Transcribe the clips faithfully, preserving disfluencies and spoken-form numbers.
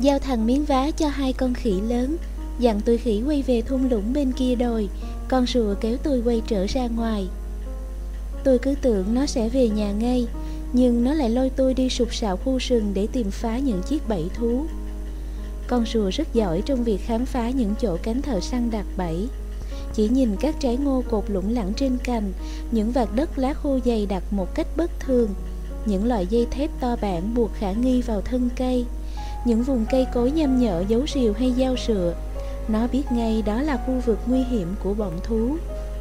giao thằng miếng vá cho hai con khỉ lớn, dặn tụi khỉ quay về thung lũng bên kia đồi. Con rùa kéo tôi quay trở ra ngoài. Tôi cứ tưởng nó sẽ về nhà ngay, nhưng nó lại lôi tôi đi sục sạo khu rừng để tìm phá những chiếc bẫy thú. Con rùa rất giỏi trong việc khám phá những chỗ cánh thợ săn đặt bẫy. Chỉ nhìn các trái ngô cột lủng lẳng trên cành, những vạt đất lá khô dày đặc một cách bất thường, những loại dây thép to bản buộc khả nghi vào thân cây, những vùng cây cối nham nhở dấu rìu hay dao sựa, nó biết ngay đó là khu vực nguy hiểm của bọn thú.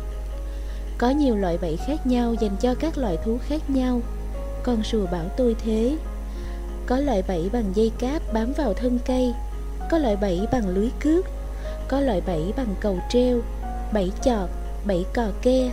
Có nhiều loại bẫy khác nhau dành cho các loại thú khác nhau. Con rùa bảo tôi thế. Có loại bẫy bằng dây cáp bám vào thân cây, có loại bẫy bằng lưới cước, có loại bẫy bằng cầu treo, bẫy chọt, bẫy cò ke.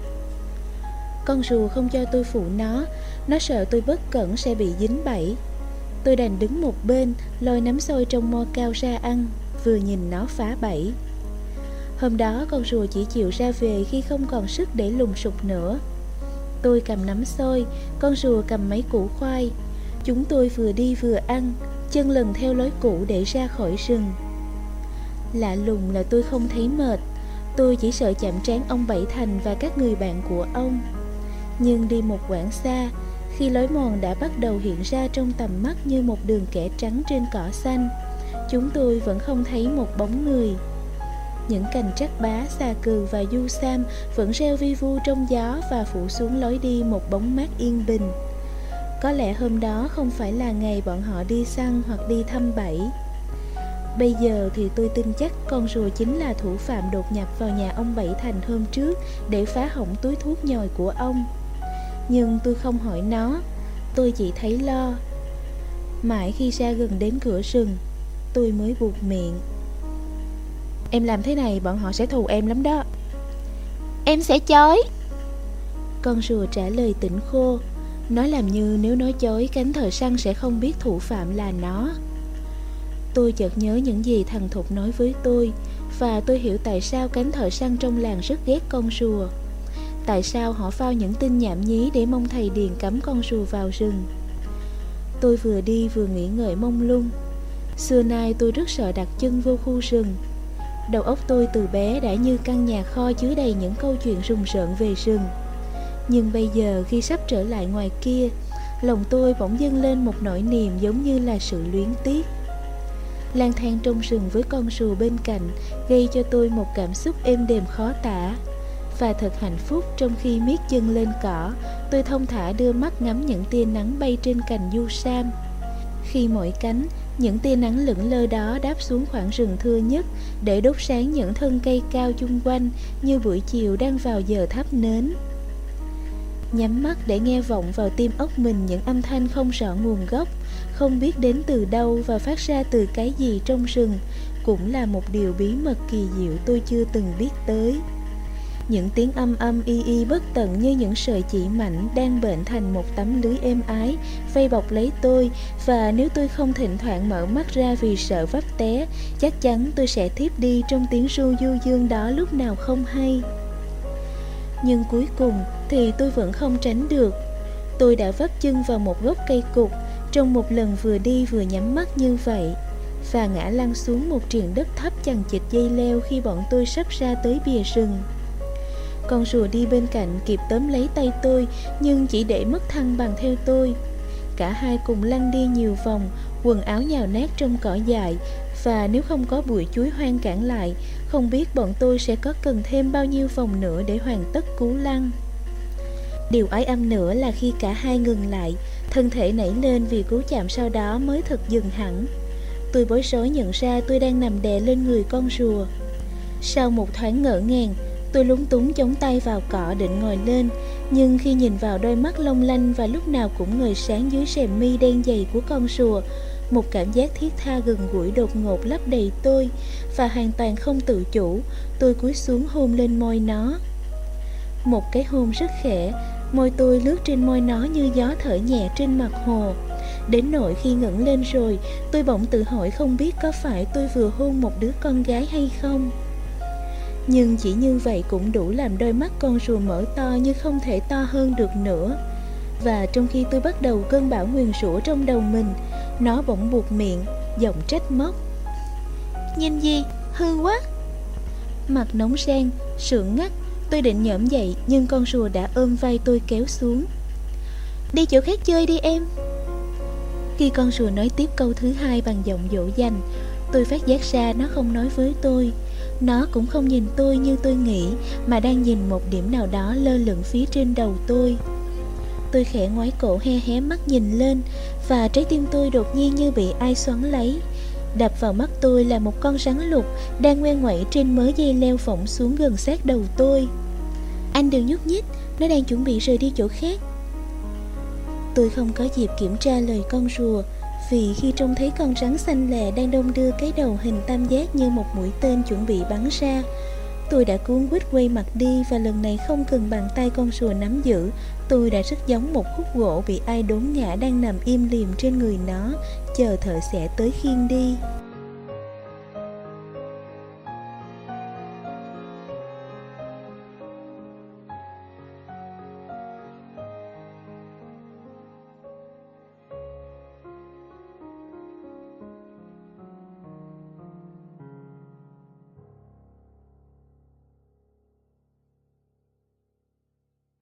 Con rùa không cho tôi phụ nó, nó sợ tôi bất cẩn sẽ bị dính bẫy. Tôi đành đứng một bên, lôi nắm xôi trong mo cao ra ăn, vừa nhìn nó phá bẫy. Hôm đó con rùa chỉ chịu ra về khi không còn sức để lùng sục nữa. Tôi cầm nắm xôi, con rùa cầm mấy củ khoai. Chúng tôi vừa đi vừa ăn, chân lần theo lối cũ để ra khỏi rừng. Lạ lùng là tôi không thấy mệt. Tôi chỉ sợ chạm trán ông Bảy Thành và các người bạn của ông. Nhưng đi một quãng xa, khi lối mòn đã bắt đầu hiện ra trong tầm mắt như một đường kẻ trắng trên cỏ xanh, chúng tôi vẫn không thấy một bóng người. Những cành trắc bá, xà cừ và du sam vẫn reo vi vu trong gió và phủ xuống lối đi một bóng mát yên bình. Có lẽ hôm đó không phải là ngày bọn họ đi săn hoặc đi thăm bẫy. Bây giờ thì tôi tin chắc con rùa chính là thủ phạm đột nhập vào nhà ông Bảy Thành hôm trước để phá hỏng túi thuốc nhồi của ông. Nhưng tôi không hỏi nó, tôi chỉ thấy lo. Mãi khi ra gần đến cửa rừng, tôi mới buột miệng. Em làm thế này bọn họ sẽ thù em lắm đó. Em sẽ chói. Con rùa trả lời tỉnh khô. Nó làm như nếu nói chối, cánh thợ săn sẽ không biết thủ phạm là nó. Tôi chợt nhớ những gì thằng Thục nói với tôi, và tôi hiểu tại sao cánh thợ săn trong làng rất ghét con rùa. Tại sao họ phao những tin nhảm nhí để mong thầy Điền cấm con rùa vào rừng. Tôi vừa đi vừa nghĩ ngợi mông lung. Xưa nay tôi rất sợ đặt chân vô khu rừng. Đầu óc tôi từ bé đã như căn nhà kho chứa đầy những câu chuyện rùng rợn về rừng. Nhưng bây giờ khi sắp trở lại ngoài kia, lòng tôi bỗng dâng lên một nỗi niềm giống như là sự luyến tiếc. Lang thang trong rừng với con rùa bên cạnh gây cho tôi một cảm xúc êm đềm khó tả. Và thật hạnh phúc trong khi miết chân lên cỏ, tôi thong thả đưa mắt ngắm những tia nắng bay trên cành du sam. Khi mỏi cánh, những tia nắng lững lơ đó đáp xuống khoảng rừng thưa nhất để đốt sáng những thân cây cao chung quanh như buổi chiều đang vào giờ thắp nến. Nhắm mắt để nghe vọng vào tim óc mình những âm thanh không rõ nguồn gốc, không biết đến từ đâu và phát ra từ cái gì trong rừng, cũng là một điều bí mật kỳ diệu tôi chưa từng biết tới. Những tiếng âm âm y y bất tận như những sợi chỉ mảnh đang bệnh thành một tấm lưới êm ái vây bọc lấy tôi, và nếu tôi không thỉnh thoảng mở mắt ra vì sợ vấp té, chắc chắn tôi sẽ thiếp đi trong tiếng ru du dương đó lúc nào không hay. Nhưng cuối cùng thì tôi vẫn không tránh được. Tôi đã vấp chân vào một gốc cây cụt trong một lần vừa đi vừa nhắm mắt như vậy, và ngã lăn xuống một triền đất thấp chằng chịt dây leo khi bọn tôi sắp ra tới bìa rừng. Con rùa đi bên cạnh kịp tóm lấy tay tôi, nhưng chỉ để mất thăng bằng theo tôi. Cả hai cùng lăn đi nhiều vòng, quần áo nhào nát trong cỏ dại, và nếu không có bụi chuối hoang cản lại, không biết bọn tôi sẽ có cần thêm bao nhiêu vòng nữa để hoàn tất cú lăn. Điều ái âm nữa là khi cả hai ngừng lại, thân thể nảy lên vì cú chạm sau đó mới thật dừng hẳn. Tôi bối rối nhận ra tôi đang nằm đè lên người con rùa. Sau một thoáng ngỡ ngàng, tôi lúng túng chống tay vào cỏ định ngồi lên, nhưng khi nhìn vào đôi mắt long lanh và lúc nào cũng ngời sáng dưới rèm mi đen dày của con rùa, một cảm giác thiết tha gần gũi đột ngột lấp đầy tôi, và hoàn toàn không tự chủ, tôi cúi xuống hôn lên môi nó. Một cái hôn rất khẽ, môi tôi lướt trên môi nó như gió thở nhẹ trên mặt hồ. Đến nỗi khi ngẩng lên rồi, tôi bỗng tự hỏi không biết có phải tôi vừa hôn một đứa con gái hay không. Nhưng chỉ như vậy cũng đủ làm đôi mắt con rùa mở to như không thể to hơn được nữa. Và trong khi tôi bắt đầu cơn bão nguyền rủa trong đầu mình, nó bỗng buột miệng. giọng trách móc. Nhìn gì, hư quá. Mặt nóng rang, sượng ngắt. Tôi định nhổm dậy nhưng con rùa đã ôm vai tôi kéo xuống. Đi chỗ khác chơi đi em. Khi con rùa nói tiếp câu thứ hai bằng giọng dỗ dành, tôi phát giác ra nó không nói với tôi. Nó cũng không nhìn tôi như tôi nghĩ, mà đang nhìn một điểm nào đó lơ lửng phía trên đầu tôi. Tôi khẽ ngoái cổ he hé mắt nhìn lên, và trái tim tôi đột nhiên như bị ai xoắn lấy. Đập vào mắt tôi là một con rắn lục đang ngoe ngoẩy trên mớ dây leo phỏng xuống gần sát đầu tôi. Anh đừng nhúc nhích, nó đang chuẩn bị rời đi chỗ khác. Tôi không có dịp kiểm tra lời con rùa, vì khi trông thấy con rắn xanh lè đang đong đưa cái đầu hình tam giác như một mũi tên chuẩn bị bắn ra, tôi đã cuống quýt quay mặt đi. Và lần này không cần bàn tay con rùa nắm giữ, tôi đã rất giống một khúc gỗ bị ai đốn ngã đang nằm im lìm trên người nó, chờ thợ xẻ tới khiêng đi.